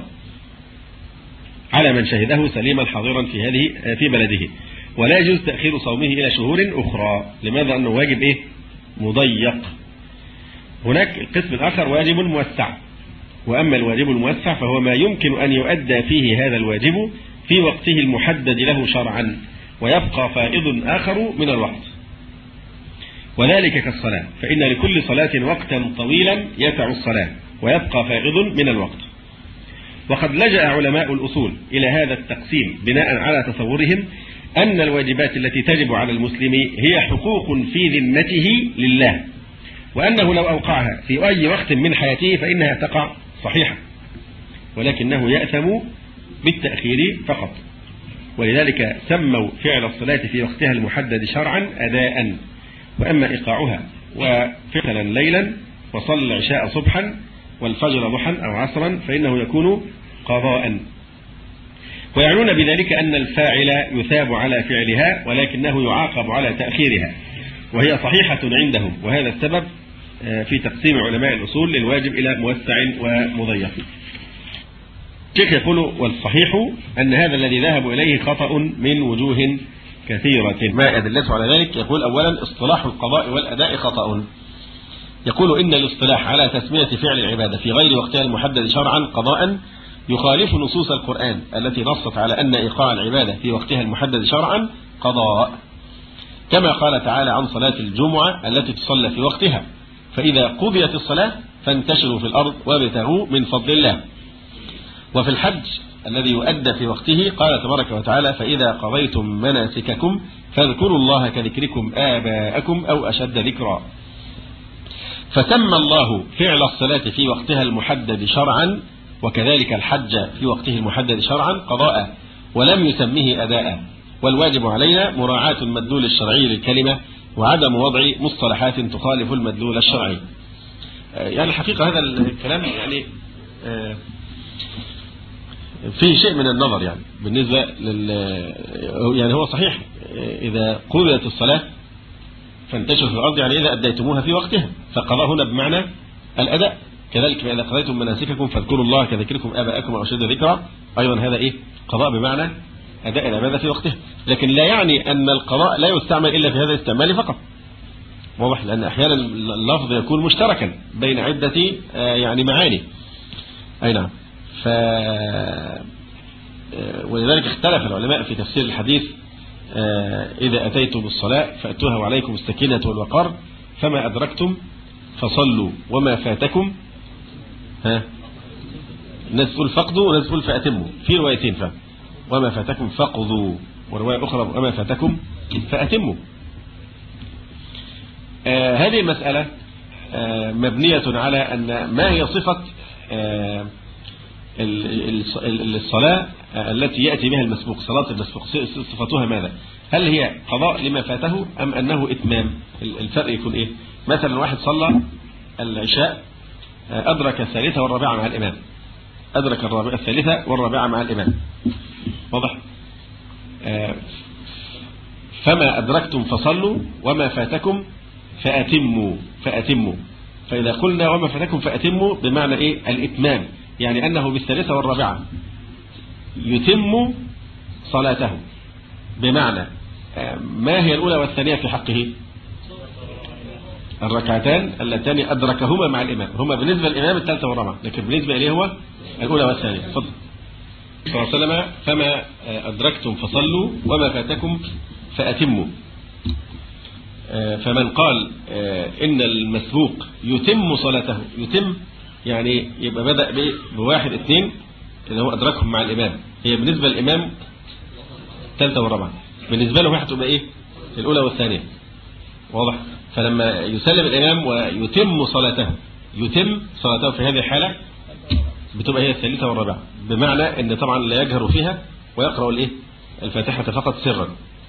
على من شهده سليما حاضرا في هذه في بلده. ولا يجوز تأخير صومه إلى شهور أخرى. لماذا؟ أنه واجب إيه؟ مضيق. هناك القسم الآخر واجب موسع. وأما الواجب الموسع فهو ما يمكن أن يؤدى فيه هذا الواجب في وقته المحدد له شرعا ويبقى فائض آخر من الوقت، وذلك كالصلاة، فإن لكل صلاة وقتا طويلا يسع الصلاة ويبقى فائض من الوقت. وقد لجأ علماء الأصول إلى هذا التقسيم بناء على تصورهم أن الواجبات التي تجب على المسلم هي حقوق في ذمته لله، وأنه لو أوقعها في أي وقت من حياته فإنها تقع صحيحة، ولكنه يأثم بالتأخير فقط. ولذلك سموا فعل الصلاة في وقتها المحدد شرعا أداء. وأما إيقاعها وفعلا ليلا وصلى العشاء صبحا والفجر ضحى أو عصرا فإنه يكون قضاء. ويعنون بذلك أن الفاعل يثاب على فعلها ولكنه يعاقب على تأخيرها، وهي صحيحة عندهم. وهذا السبب في تقسيم علماء الأصول للواجب إلى موسع ومضيق. الشيخ يقول والصحيح أن هذا الذي ذهب إليه خطأ من وجوه كثيرة. ما أدلته على ذلك؟ يقول أولا اصطلاح القضاء والأداء خطأ. يقول إن الاصطلاح على تسمية فعل العبادة في غير وقتها المحدد شرعا قضاء يخالف نصوص القرآن التي نصت على أن إيقاع العبادة في وقتها المحدد شرعا قضاء، كما قال تعالى عن صلاة الجمعة التي تصلى في وقتها: فإذا قضيت الصلاة فانتشروا في الأرض وابتغوا من فضل الله. وفي الحج الذي يؤدى في وقته قال تبارك وتعالى: فإذا قضيتم مناسككم فاذكروا الله كذكركم آباءكم أو أشد ذكرا. فسمى الله فعل الصلاة في وقتها المحدد شرعا وكذلك الحج في وقته المحدد شرعا قضاء، ولم يسميه أداء. والواجب علينا مراعاة المدلول الشرعي للكلمة وعدم وضع مصطلحات تخالف المدلول الشرعي. يعني الحقيقة هذا الكلام يعني في شيء من النظر، يعني بالنسبة لل يعني هو صحيح إذا قضيت الصلاة فانتشروا في الأرض، يعني إذا أديتموها في وقتها، فقضاء هنا بمعنى الأداء كذلك فإذا قضيتم مناسككم فاذكروا الله كذكركم آباءكم أو أشد ذكرا، أيضا هذا إيه؟ قضاء بمعنى أداء العبادة في وقته، لكن لا يعني أن القضاء لا يستعمل إلا في هذا الاستعمال فقط، واضح، لأن أحيانا اللفظ يكون مشتركا بين عدة يعني معاني. أي نعم. ف ولذلك اختلف العلماء في تفسير الحديث إذا أتيتم الصلاة فأتوها وعليكم السكينة والوقار فما أدركتم فصلوا وما فاتكم ها ناس تقول فقدوا وناس تقول فأتموا، في روايتين فهم وما فاتكم فقضوا، ورواية أخرى وما فاتكم فأتموا. آه هذه المسألة آه مبنية على أن ما هي صفة آه الصلاة التي يأتي بها المسبوق، صلاة المسبوق صفتها ماذا؟ هل هي قضاء لما فاته أم أنه إتمام؟ الفرق يكون إيه؟ مثلا واحد صلى العشاء أدرك الثالثة والرابعة مع الإمام، أدرك الثالثة والرابعة مع الإمام، واضح؟ فما أدركتم فصلوا وما فاتكم فأتموا فأتموا. فإذا قلنا وما فاتكم فأتموا بمعنى إيه؟ الإتمام، يعني أنه بالثالثة والرابعة يتم صلاته، بمعنى ما هي الأولى والثانية في حقه؟ الركعتان اللتان أدركهما مع الإمام، هما بالنسبة للإمام الثالثة والرابعة، لكن بالنسبة إليه هو الأولى والثانية. فضل صلى الله عليه وسلم فما أدركتم فصلوا وما فاتكم فأتموا. فمن قال إن المسبوق يتم صلاته، يتم يعني يبقى بدأ بواحد اثنين اللي هو أدركهم مع الإمام، هي بالنسبة للإمام الثالثة والرابعة، بالنسبة له واحد تبقى إيه؟ الأولى والثانية، واضح؟ فلما يسلم الإمام ويتم صلاته، يتم صلاته في هذه الحالة بتبقى هي الثالثة والرابعة، بمعنى أن طبعا لا يجهر فيها ويقرأ الإيه؟ الفاتحة فقط سرا.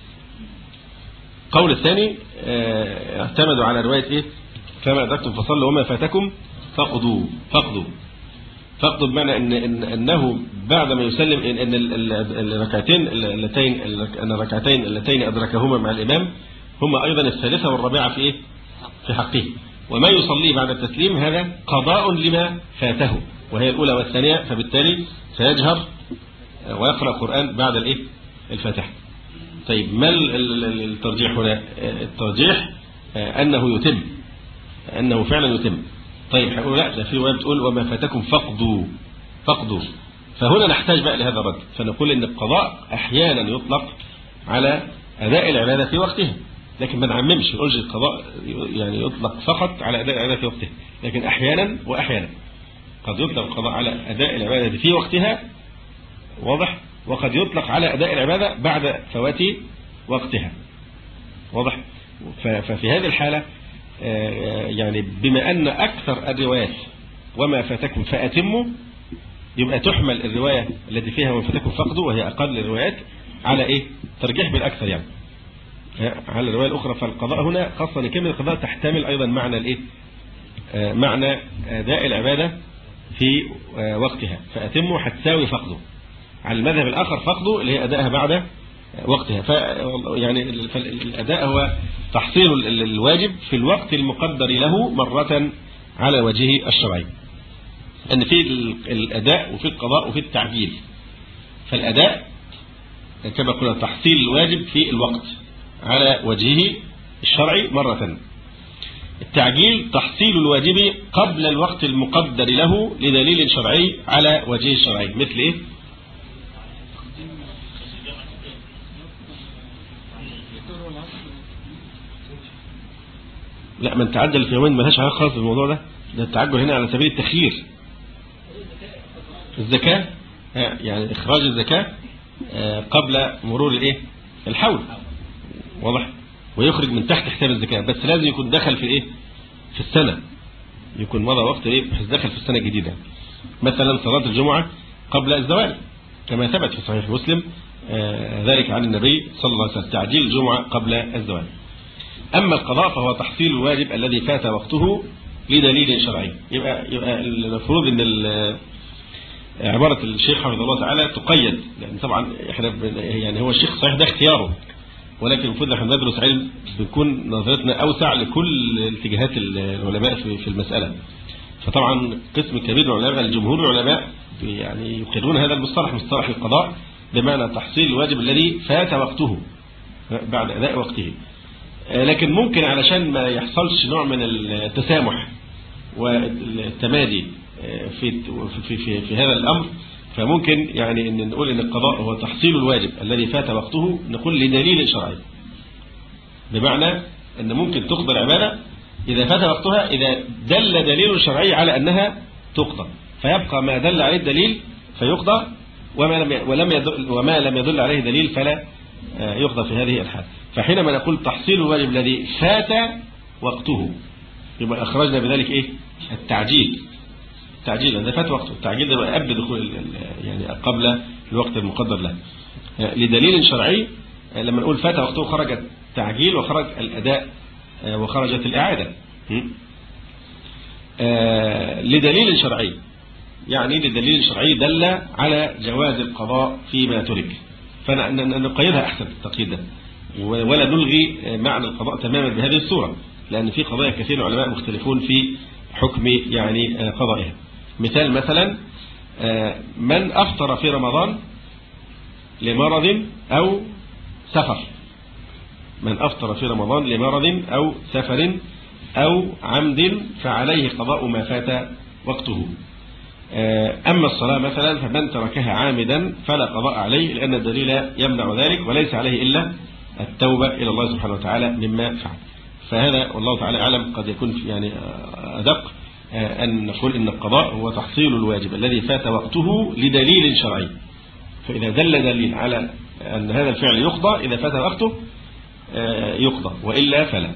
قول الثاني اعتمدوا على رواية إيه؟ فما أدركتم فصلوا وما فاتكم فقدوا فقدوا فقدوا بمعنى إن, إن أنه بعد ما يسلم إن, إن الركعتين اللتين أن الركعتين اللتين أدركهما مع الإمام هما أيضا الثالثة والرابعة في إيه؟ في حقه، وما يصلي بعد التسليم هذا قضاء لما فاته وهي الأولى والثانية، فبالتالي سيجهر ويقرأ القرآن بعد الإيه؟ الفاتحة. طيب ما الترجيح هنا؟ الترجيح أنه يتم، أنه فعلا يتم. طيب هنقول لا، ده في رواية بتقول وما فاتكم فقدوا فقدوا، فهنا نحتاج بقى لهذا الرد، فنقول إن القضاء أحيانا يطلق على أداء العبادة في وقتها، لكن ما نعممش نقولش القضاء يعني يطلق فقط على أداء العبادة في وقتها، لكن أحيانا وأحيانا قد يطلق القضاء على أداء العبادة في وقتها، واضح، وقد يطلق على أداء العبادة بعد فوات وقتها، واضح. ففي هذه الحالة يعني بما أن أكثر الروايات وما فاتكم فأتموا، يبقى تحمل الرواية التي فيها وما فاتكم فقدوا وهي أقل الروايات على إيه؟ ترجيح بالأكثر يعني على الرواية الأخرى. فالقضاء هنا خاصة لكلمة القضاء تحتمل أيضا معنى الإيه؟ معنى أداء العبادة في وقتها، فأتموا هتساوي فقدوا. على المذهب الآخر فقدوا اللي هي أدائها بعد وقتها. ف يعني الأداء هو تحصيل الواجب في الوقت المقدر له مرة على وجهه الشرعي. أن في الأداء وفي القضاء وفي التعجيل. فالأداء كما قلنا تحصيل الواجب في الوقت على وجهه الشرعي مرة. التعجيل تحصيل الواجب قبل الوقت المقدر له لدليل شرعي على وجهه الشرعي. مثل إيه؟ لا، من تعجل في يومين ملهاش علاقة خالص بالموضوع ده. ده التعجل هنا على سبيل التخيير. الزكاة يعني إخراج الزكاة قبل مرور الإيه؟ الحول، واضح، ويخرج من تحت حساب الزكاة، بس لازم يكون دخل في الإيه؟ في السنة، يكون مضى وقت إيه؟ بحيث دخل في السنة الجديدة. مثلا صلاة الجمعة قبل الزوال كما ثبت في صحيح مسلم ذلك عن النبي صلى الله عليه وسلم، تعجيل الجمعة قبل الزوال. أما القضاء فهو تحصيل الواجب الذي فات وقته لدليل شرعي. يبقى يبقى المفروض ان عبارة الشيخ حفظه الله تعالى تقيد، لأن طبعا احنا يعني هو الشيخ صحيح ده اختياره، ولكن المفروض احنا ندرس علم بنكون نظرتنا أوسع لكل اتجاهات العلماء في المسألة. فطبعا قسم كبير من العلماء الجمهور العلماء يعني يقرون هذا المصطلح مصطلح القضاء بمعنى تحصيل الواجب الذي فات وقته بعد أداء وقته. لكن ممكن علشان ما يحصلش نوع من التسامح والتمادي في في في, في هذا الأمر، فممكن يعني ان نقول ان القضاء هو تحصيل الواجب الذي فات وقته، نقول لدليل شرعي، بمعنى ان ممكن تقضى العبادة إذا فات وقتها إذا دل دليل شرعي على أنها تقضى، فيبقى ما دل عليه الدليل فيقضى، وما لم ولم يدل وما لم يدل عليه دليل فلا يقضى في هذه الحال. فحينما نقول تحصيل الواجب الذي فات وقته يبقى أخرجنا بذلك إيه؟ التعجيل. التعجيل إذا فات وقته، التعجيل ده قبل دخول يعني قبل الوقت المقدر له لدليل شرعي. لما نقول فات وقته خرج التعجيل وخرج الأداء وخرجت الإعادة لدليل شرعي، يعني لدليل شرعي دل على جواز القضاء فيما ترك، فنقيدها أحسن التقييد ده، ولا نلغي معنى القضاء تماما بهذه الصورة، لأن في قضايا كثير العلماء مختلفون في حكم يعني قضائها. مثال مثلا من أفطر في رمضان لمرض أو سفر، من أفطر في رمضان لمرض أو سفر أو عمد فعليه قضاء ما فات وقته. أما الصلاة مثلا فمن تركها عامدا فلا قضاء عليه، لأن الدليل يمنع ذلك وليس عليه إلا التوبة إلى الله سبحانه وتعالى مما فعل. فهذا والله تعالى أعلم قد يكون يعني أدق أن نقول إن القضاء هو تحصيل الواجب الذي فات وقته لدليل شرعي، فإذا دل دليل على أن هذا الفعل يقضى إذا فات وقته يقضى، وإلا فلا.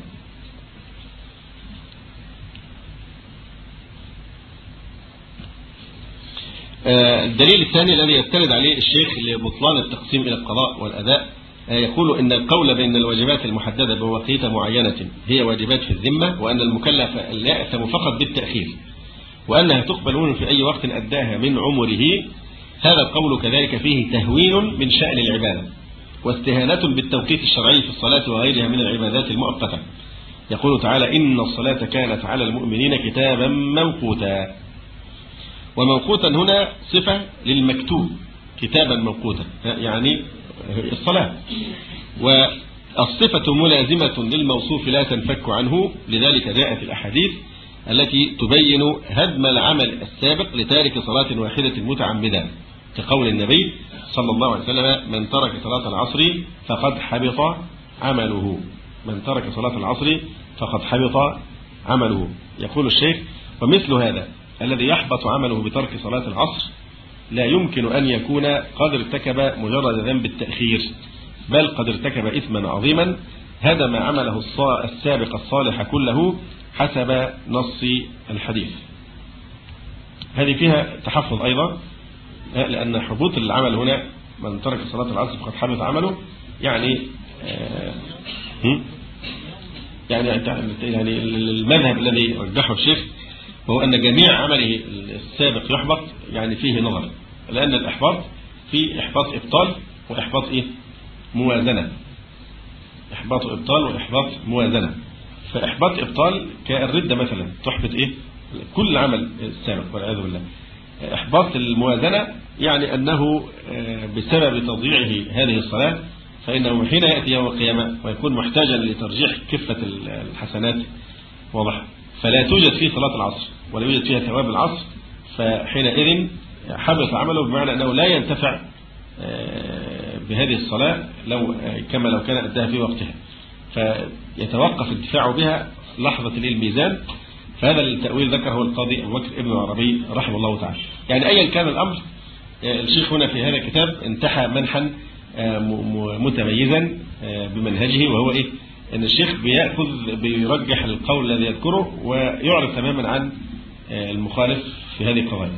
الدليل الثاني الذي يستند عليه الشيخ لبطلان التقسيم إلى القضاء والأداء يقول إن القول بأن الواجبات المحددة بمواقيت معينة هي واجبات في الذمة، وأن المكلف لا يأثم فقط بالتأخير، وأنها تقبل منه في أي وقت أداها من عمره. هذا القول كذلك فيه تهوين من شأن العبادة واستهانة بالتوقيت الشرعي في الصلاة وغيرها من العبادات المؤقتة. يقول تعالى إن الصلاة كانت على المؤمنين كتابا موقوتا، وموقوتا هنا صفة للمكتوب، كتابا موقوتا يعني الصلاة، والصفة ملازمة للموصوف لا تنفك عنه، لذلك جاءت الأحاديث التي تبين هدم العمل السابق لتارك صلاة واحدة متعمدا، كقول النبي صلى الله عليه وسلم من ترك صلاة العصر فقد حبط عمله، من ترك صلاة العصر فقد حبط عمله. يقول الشيخ ومثل هذا الذي يحبط عمله بترك صلاة العصر لا يمكن أن يكون قد ارتكب مجرد ذنب التأخير، بل قد ارتكب إثما عظيما هدم عمله السابق الصالح كله حسب نص الحديث. هذه فيها تحفظ أيضا، لأن حبوط العمل هنا من ترك صلاة العصر فقد حبط عمله، يعني آه يعني يعني المذهب الذي رجحه الشيخ وهو أن جميع عمله السابق يحبط، يعني فيه نظر، لأن الإحباط في إحباط إبطال وإحباط إيه موازنة، إحباط إبطال وإحباط موازنة. فإحباط إبطال كالردة مثلا تحبط إيه كل عمل السابق والعياذ بالله. إحباط الموازنة يعني أنه بسبب تضييعه هذه الصلاة فإنه حين يأتي يوم القيامة ويكون محتاجا لترجيح كفة الحسنات واضح، فلا توجد فيه صلاة العصر ولا يوجد فيها ثواب العصر، فحينئذ حبط عمله، بمعنى أنه لا ينتفع بهذه الصلاة لو كما لو كان أداها في وقتها، فيتوقف انتفاعه بها لحظة الميزان. فهذا التأويل ذكره القاضي أبو بكر ابن العربي رحمه الله تعالى. يعني أيا كان الأمر، الشيخ هنا في هذا الكتاب انتحى منحا متميزا بمنهجه، وهو إيه؟ أن الشيخ بيأخذ بيرجح القول الذي يذكره ويعرض تماما عن المخالف في هذه القضايا.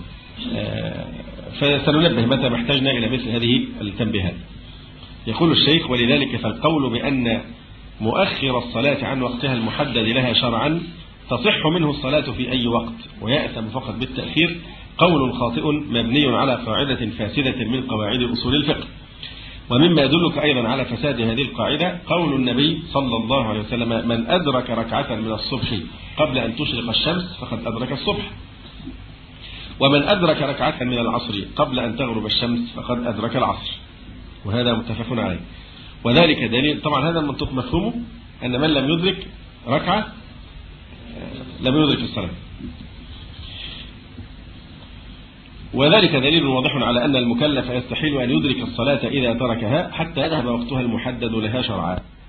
فسننبه متى ما احتاجنا إلى مثل هذه التنبيهات. يقول الشيخ ولذلك فالقول بأن مؤخر الصلاة عن وقتها المحدد لها شرعا تصح منه الصلاة في أي وقت ويأثم فقط بالتأخير قول خاطئ مبني على قاعدة فاسدة من قواعد أصول الفقه. ومما يدلك أيضا على فساد هذه القاعدة قول النبي صلى الله عليه وسلم من أدرك ركعة من الصبح قبل أن تشرق الشمس فقد أدرك الصبح. ومن أدرك ركعة من العصر قبل أن تغرب الشمس فقد أدرك العصر، وهذا متفق عليه. وذلك دليل، طبعا هذا المنطق مفهومه أن من لم يدرك ركعة لم يدرك الصلاة، وذلك دليل واضح على أن المكلف يستحيل أن يدرك الصلاة إذا تركها حتى يذهب وقتها المحدد لها شرعا.